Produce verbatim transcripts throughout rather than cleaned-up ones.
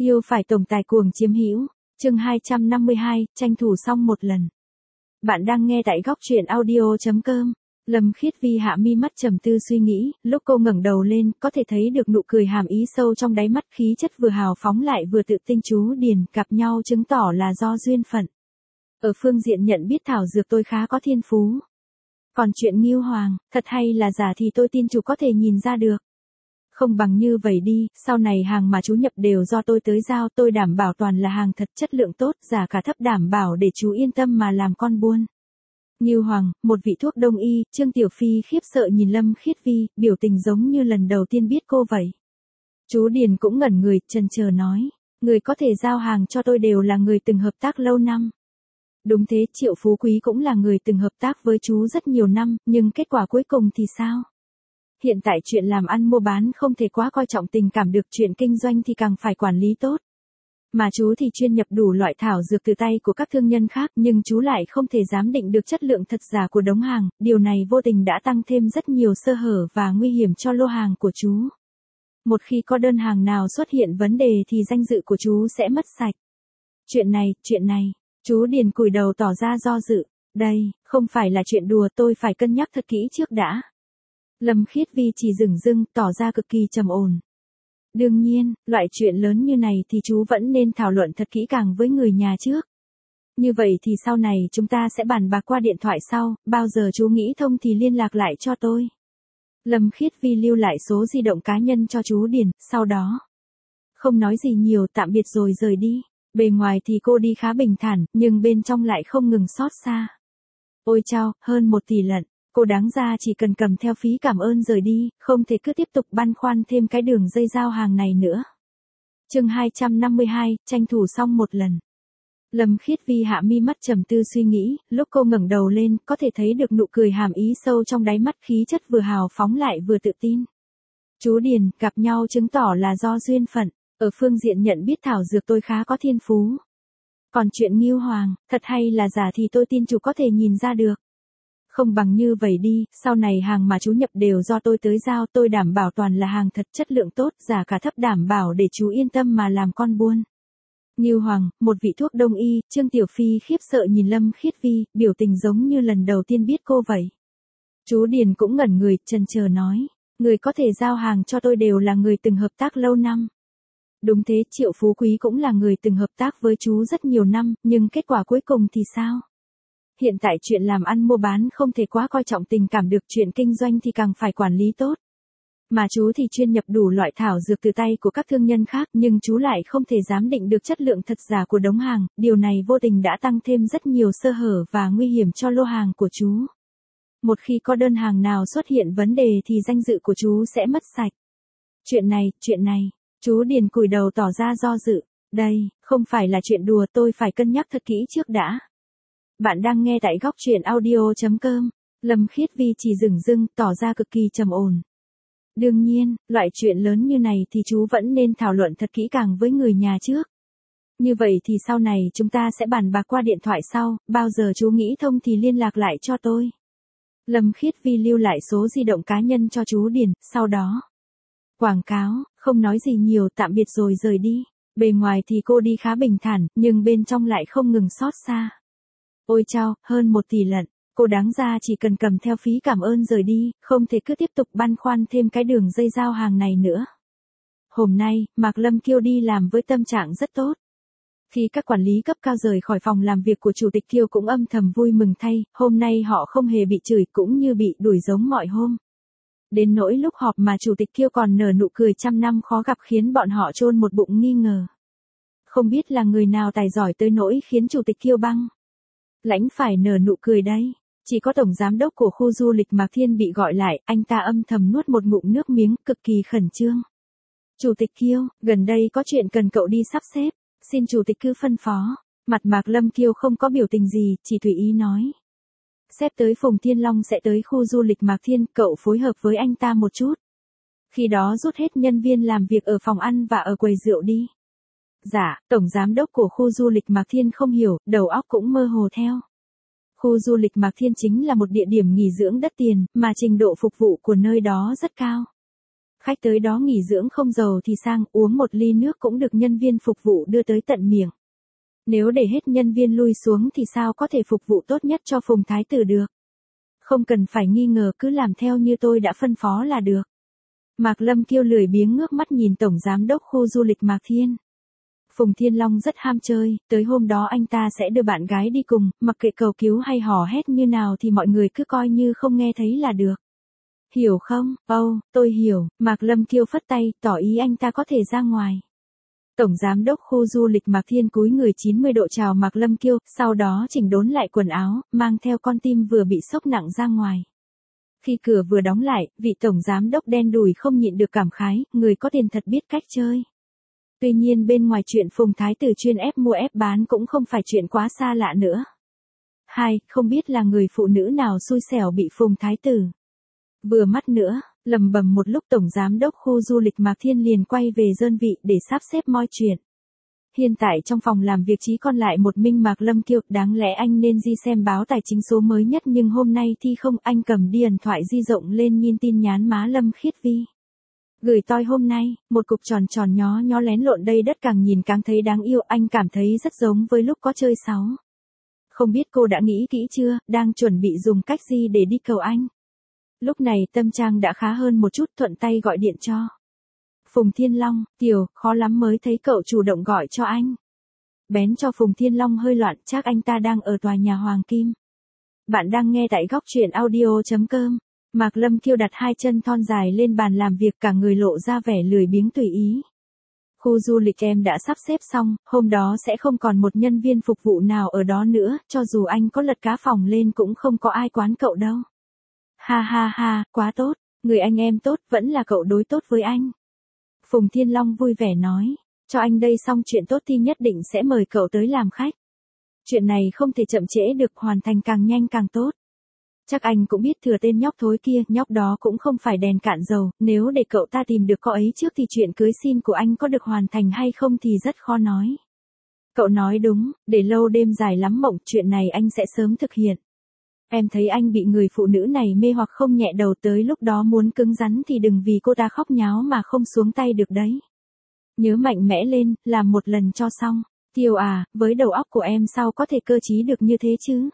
Yêu phải tổng tài cuồng chiếm hữu. Chương hai trăm năm mươi hai, tranh thủ xong một lần. Bạn đang nghe tại góc truyện audio chấm com. Lâm Khiết Vi hạ mi mắt trầm tư suy nghĩ, lúc cô ngẩng đầu lên, có thể thấy được nụ cười hàm ý sâu trong đáy mắt, khí chất vừa hào phóng lại vừa tự tin. Chú Điền gặp nhau chứng tỏ là do duyên phận. Ở phương diện nhận biết thảo dược tôi khá có thiên phú. Còn chuyện Ngưu Hoàng, thật hay là giả thì tôi tin chú có thể nhìn ra được. Không bằng như vậy đi, sau này hàng mà chú nhập đều do tôi tới giao, tôi đảm bảo toàn là hàng thật, chất lượng tốt, giá cả thấp, đảm bảo để chú yên tâm mà làm con buôn. Ngưu Hoàng, một vị thuốc đông y. Trương Tiểu Phi khiếp sợ nhìn Lâm Khiết Vi, biểu tình giống như lần đầu tiên biết cô vậy. Chú Điền cũng ngẩn người, chần chờ nói, người có thể giao hàng cho tôi đều là người từng hợp tác lâu năm. Đúng thế, Triệu Phú Quý cũng là người từng hợp tác với chú rất nhiều năm, nhưng kết quả cuối cùng thì sao? Hiện tại chuyện làm ăn mua bán không thể quá coi trọng tình cảm được, chuyện kinh doanh thì càng phải quản lý tốt. Mà chú thì chuyên nhập đủ loại thảo dược từ tay của các thương nhân khác, nhưng chú lại không thể giám định được chất lượng thật giả của đống hàng, điều này vô tình đã tăng thêm rất nhiều sơ hở và nguy hiểm cho lô hàng của chú. Một khi có đơn hàng nào xuất hiện vấn đề thì danh dự của chú sẽ mất sạch. Chuyện này, chuyện này, chú Điền cúi đầu tỏ ra do dự, đây, không phải là chuyện đùa, tôi phải cân nhắc thật kỹ trước đã. Lâm Khiết Vi chỉ dửng dưng, tỏ ra cực kỳ trầm ổn. Đương nhiên, loại chuyện lớn như này thì chú vẫn nên thảo luận thật kỹ càng với người nhà trước. Như vậy thì sau này chúng ta sẽ bàn bạc qua điện thoại sau, bao giờ chú nghĩ thông thì liên lạc lại cho tôi. Lâm Khiết Vi lưu lại số di động cá nhân cho chú Điền, sau đó không nói gì nhiều, tạm biệt rồi rời đi. Bề ngoài thì cô đi khá bình thản, nhưng bên trong lại không ngừng xót xa. Ôi chao, hơn một tỷ lận. Cô đáng ra chỉ cần cầm theo phí cảm ơn rời đi, không thể cứ tiếp tục băn khoăn thêm cái đường dây giao hàng này nữa. Chương hai trăm năm mươi hai, tranh thủ xong một lần. Lâm Khiết Vi hạ mi mắt trầm tư suy nghĩ, lúc cô ngẩng đầu lên, có thể thấy được nụ cười hàm ý sâu trong đáy mắt, khí chất vừa hào phóng lại vừa tự tin. Chú Điền gặp nhau chứng tỏ là do duyên phận. Ở phương diện nhận biết thảo dược tôi khá có thiên phú. Còn chuyện Ngưu Hoàng, thật hay là giả thì tôi tin chú có thể nhìn ra được. Không bằng như vậy đi, sau này hàng mà chú nhập đều do tôi tới giao, tôi đảm bảo toàn là hàng thật, chất lượng tốt, giá cả thấp, đảm bảo để chú yên tâm mà làm con buôn. Ngưu Hoàng, một vị thuốc đông y. Trương Tiểu Phi khiếp sợ nhìn Lâm Khiết Vi, biểu tình giống như lần đầu tiên biết cô vậy. Chú Điền cũng ngẩn người, chần chờ nói, người có thể giao hàng cho tôi đều là người từng hợp tác lâu năm. Đúng thế, Triệu Phú Quý cũng là người từng hợp tác với chú rất nhiều năm, nhưng kết quả cuối cùng thì sao? Hiện tại chuyện làm ăn mua bán không thể quá coi trọng tình cảm được, chuyện kinh doanh thì càng phải quản lý tốt. Mà chú thì chuyên nhập đủ loại thảo dược từ tay của các thương nhân khác, nhưng chú lại không thể giám định được chất lượng thật giả của đống hàng, điều này vô tình đã tăng thêm rất nhiều sơ hở và nguy hiểm cho lô hàng của chú. Một khi có đơn hàng nào xuất hiện vấn đề thì danh dự của chú sẽ mất sạch. Chuyện này, chuyện này, chú Điền cúi đầu tỏ ra do dự, đây, không phải là chuyện đùa, tôi phải cân nhắc thật kỹ trước đã. Bạn đang nghe tại góc truyện audio chấm com. Lâm Khiết Vi chỉ dửng dưng, tỏ ra cực kỳ trầm ổn. Đương nhiên, loại chuyện lớn như này thì chú vẫn nên thảo luận thật kỹ càng với người nhà trước. Như vậy thì sau này chúng ta sẽ bàn bạc qua điện thoại sau, bao giờ chú nghĩ thông thì liên lạc lại cho tôi. Lâm Khiết Vi lưu lại số di động cá nhân cho chú Điền, sau đó quảng cáo, không nói gì nhiều, tạm biệt rồi rời đi. Bề ngoài thì cô đi khá bình thản, nhưng bên trong lại không ngừng xót xa. Ôi chao, hơn một tỷ lận. Cô đáng ra chỉ cần cầm theo phí cảm ơn rời đi, không thể cứ tiếp tục băn khoăn thêm cái đường dây giao hàng này nữa. Hôm nay, Mạc Lâm Kiêu đi làm với tâm trạng rất tốt. Khi các quản lý cấp cao rời khỏi phòng làm việc của Chủ tịch Kiêu cũng âm thầm vui mừng thay, hôm nay họ không hề bị chửi cũng như bị đuổi giống mọi hôm. Đến nỗi lúc họp mà Chủ tịch Kiêu còn nở nụ cười trăm năm khó gặp khiến bọn họ chôn một bụng nghi ngờ. Không biết là người nào tài giỏi tới nỗi khiến Chủ tịch Kiêu băng lãnh phải nở nụ cười đây. Chỉ có tổng giám đốc của khu du lịch Mạc Thiên bị gọi lại, anh ta âm thầm nuốt một ngụm nước miếng, cực kỳ khẩn trương. Chủ tịch Kiêu, gần đây có chuyện cần cậu đi sắp xếp, xin chủ tịch cứ phân phó. Mặt Mạc Lâm Kiêu không có biểu tình gì, chỉ tùy ý nói. Sếp tới Phùng Thiên Long sẽ tới khu du lịch Mạc Thiên, cậu phối hợp với anh ta một chút. Khi đó rút hết nhân viên làm việc ở phòng ăn và ở quầy rượu đi. Dạ, tổng giám đốc của khu du lịch Mạc Thiên không hiểu, đầu óc cũng mơ hồ theo. Khu du lịch Mạc Thiên chính là một địa điểm nghỉ dưỡng đắt tiền, mà trình độ phục vụ của nơi đó rất cao. Khách tới đó nghỉ dưỡng không giàu thì sang, uống một ly nước cũng được nhân viên phục vụ đưa tới tận miệng. Nếu để hết nhân viên lui xuống thì sao có thể phục vụ tốt nhất cho Phùng Thái Tử được. Không cần phải nghi ngờ, cứ làm theo như tôi đã phân phó là được. Mạc Lâm Kiêu lười biếng ngước mắt nhìn tổng giám đốc khu du lịch Mạc Thiên. Phùng Thiên Long rất ham chơi, tới hôm đó anh ta sẽ đưa bạn gái đi cùng, mặc kệ cầu cứu hay hò hét như nào thì mọi người cứ coi như không nghe thấy là được. Hiểu không? Âu, oh, tôi hiểu, Mạc Lâm Kiêu phất tay, tỏ ý anh ta có thể ra ngoài. Tổng giám đốc khu du lịch Mạc Thiên cúi người chín mươi độ chào Mạc Lâm Kiêu, sau đó chỉnh đốn lại quần áo, mang theo con tim vừa bị sốc nặng ra ngoài. Khi cửa vừa đóng lại, vị tổng giám đốc đen đủi không nhịn được cảm khái, người có tiền thật biết cách chơi. Tuy nhiên bên ngoài chuyện Phùng Thái Tử chuyên ép mua ép bán cũng không phải chuyện quá xa lạ nữa. Hai, không biết là người phụ nữ nào xui xẻo bị Phùng Thái Tử vừa mắt nữa, lầm bầm một lúc tổng giám đốc khu du lịch Mạc Thiên liền quay về đơn vị để sắp xếp mọi chuyện. Hiện tại trong phòng làm việc chỉ còn lại một mình Mạc Lâm Kiêu, đáng lẽ anh nên di xem báo tài chính số mới nhất nhưng hôm nay thì không, anh cầm điện thoại di động lên nhìn tin nhắn má Lâm Khiết Vi. Gửi tôi hôm nay, một cục tròn tròn nhó nhó lén lộn đây đất càng nhìn càng thấy đáng yêu, anh cảm thấy rất giống với lúc có chơi sáu. Không biết cô đã nghĩ kỹ chưa, đang chuẩn bị dùng cách gì để đi cầu anh. Lúc này tâm trạng đã khá hơn một chút, thuận tay gọi điện cho Phùng Thiên Long, Tiểu, khó lắm mới thấy cậu chủ động gọi cho anh. Bén cho Phùng Thiên Long hơi loạn, chắc anh ta đang ở tòa nhà Hoàng Kim. Bạn đang nghe tại góc truyện audio chấm com. Mạc Lâm Kiêu đặt hai chân thon dài lên bàn làm việc, cả người lộ ra vẻ lười biếng tùy ý. Khu du lịch em đã sắp xếp xong, hôm đó sẽ không còn một nhân viên phục vụ nào ở đó nữa, cho dù anh có lật cá phòng lên cũng không có ai quán cậu đâu. Ha ha ha, quá tốt, người anh em tốt, vẫn là cậu đối tốt với anh. Phùng Thiên Long vui vẻ nói, cho anh đây xong chuyện tốt thì nhất định sẽ mời cậu tới làm khách. Chuyện này không thể chậm trễ được, hoàn thành càng nhanh càng tốt. Chắc anh cũng biết thừa tên nhóc thối kia, nhóc đó cũng không phải đèn cạn dầu, nếu để cậu ta tìm được cô ấy trước thì chuyện cưới xin của anh có được hoàn thành hay không thì rất khó nói. Cậu nói đúng, để lâu đêm dài lắm mộng, chuyện này anh sẽ sớm thực hiện. Em thấy anh bị người phụ nữ này mê hoặc không nhẹ đầu, tới lúc đó muốn cứng rắn thì đừng vì cô ta khóc nháo mà không xuống tay được đấy. Nhớ mạnh mẽ lên, làm một lần cho xong. Tiêu à, với đầu óc của em sao có thể cơ trí được như thế chứ?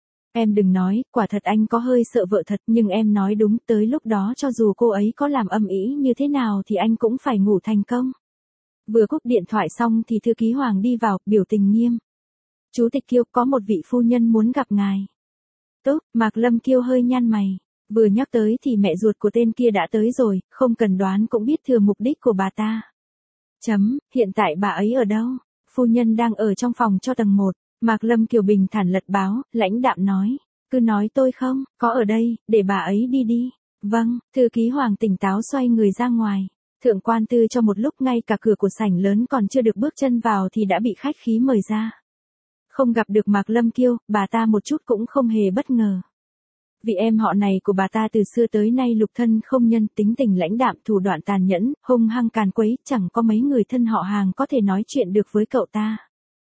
Em đừng nói, quả thật anh có hơi sợ vợ thật, nhưng em nói đúng, tới lúc đó cho dù cô ấy có làm âm ĩ như thế nào thì anh cũng phải ngủ thành công. Vừa cúp điện thoại xong thì thư ký Hoàng đi vào, biểu tình nghiêm. Chủ tịch Kiêu, có một vị phu nhân muốn gặp ngài. Tốt, Mạc Lâm Kiêu hơi nhăn mày. Vừa nhắc tới thì mẹ ruột của tên kia đã tới rồi, không cần đoán cũng biết thừa mục đích của bà ta. Chấm, hiện tại bà ấy ở đâu? Phu nhân đang ở trong phòng cho tầng một. Mạc Lâm Kiều bình thản lật báo, lãnh đạm nói. Cứ nói tôi không, có ở đây, để bà ấy đi đi. Vâng, thư ký Hoàng tỉnh táo xoay người ra ngoài. Thượng quan Tư cho một lúc ngay cả cửa của sảnh lớn còn chưa được bước chân vào thì đã bị khách khí mời ra. Không gặp được Mạc Lâm Kiêu, bà ta một chút cũng không hề bất ngờ. Vì em họ này của bà ta từ xưa tới nay lục thân không nhân, tính tình lãnh đạm, thủ đoạn tàn nhẫn, hung hăng càn quấy, chẳng có mấy người thân họ hàng có thể nói chuyện được với cậu ta.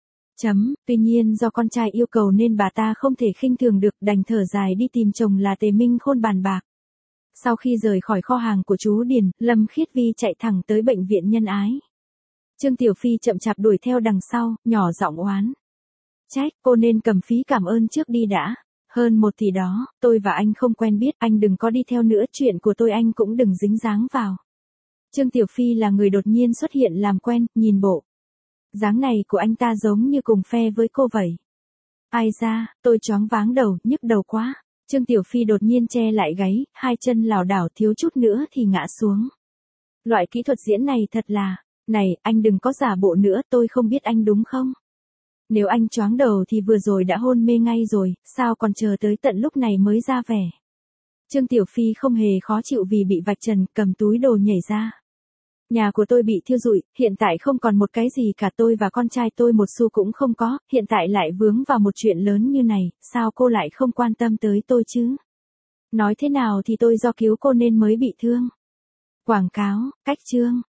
Chấm, tuy nhiên do con trai yêu cầu nên bà ta không thể khinh thường được, đành thở dài đi tìm chồng là Tề Minh Khôn bàn bạc. Sau khi rời khỏi kho hàng của chú Điền, Lâm Khiết Vi chạy thẳng tới bệnh viện Nhân Ái. Trương Tiểu Phi chậm chạp đuổi theo đằng sau, nhỏ giọng oán. Trách, cô nên cầm phí cảm ơn trước đi đã. Hơn một tỷ đó, tôi và anh không quen biết, anh đừng có đi theo nữa, chuyện của tôi anh cũng đừng dính dáng vào. Trương Tiểu Phi là người đột nhiên xuất hiện làm quen, nhìn bộ dáng này của anh ta giống như cùng phe với cô vậy. Ai ra, tôi choáng váng đầu, nhức đầu quá. Trương Tiểu Phi đột nhiên che lại gáy, hai chân lảo đảo thiếu chút nữa thì ngã xuống. Loại kỹ thuật diễn này thật là, này, anh đừng có giả bộ nữa, tôi không biết anh đúng không? Nếu anh choáng đầu thì vừa rồi đã hôn mê ngay rồi, sao còn chờ tới tận lúc này mới ra vẻ. Trương Tiểu Phi không hề khó chịu vì bị vạch trần, cầm túi đồ nhảy ra. Nhà của tôi bị thiêu rụi, hiện tại không còn một cái gì cả, tôi và con trai tôi một xu cũng không có, hiện tại lại vướng vào một chuyện lớn như này, sao cô lại không quan tâm tới tôi chứ? Nói thế nào thì tôi do cứu cô nên mới bị thương. Quảng cáo, cách chương.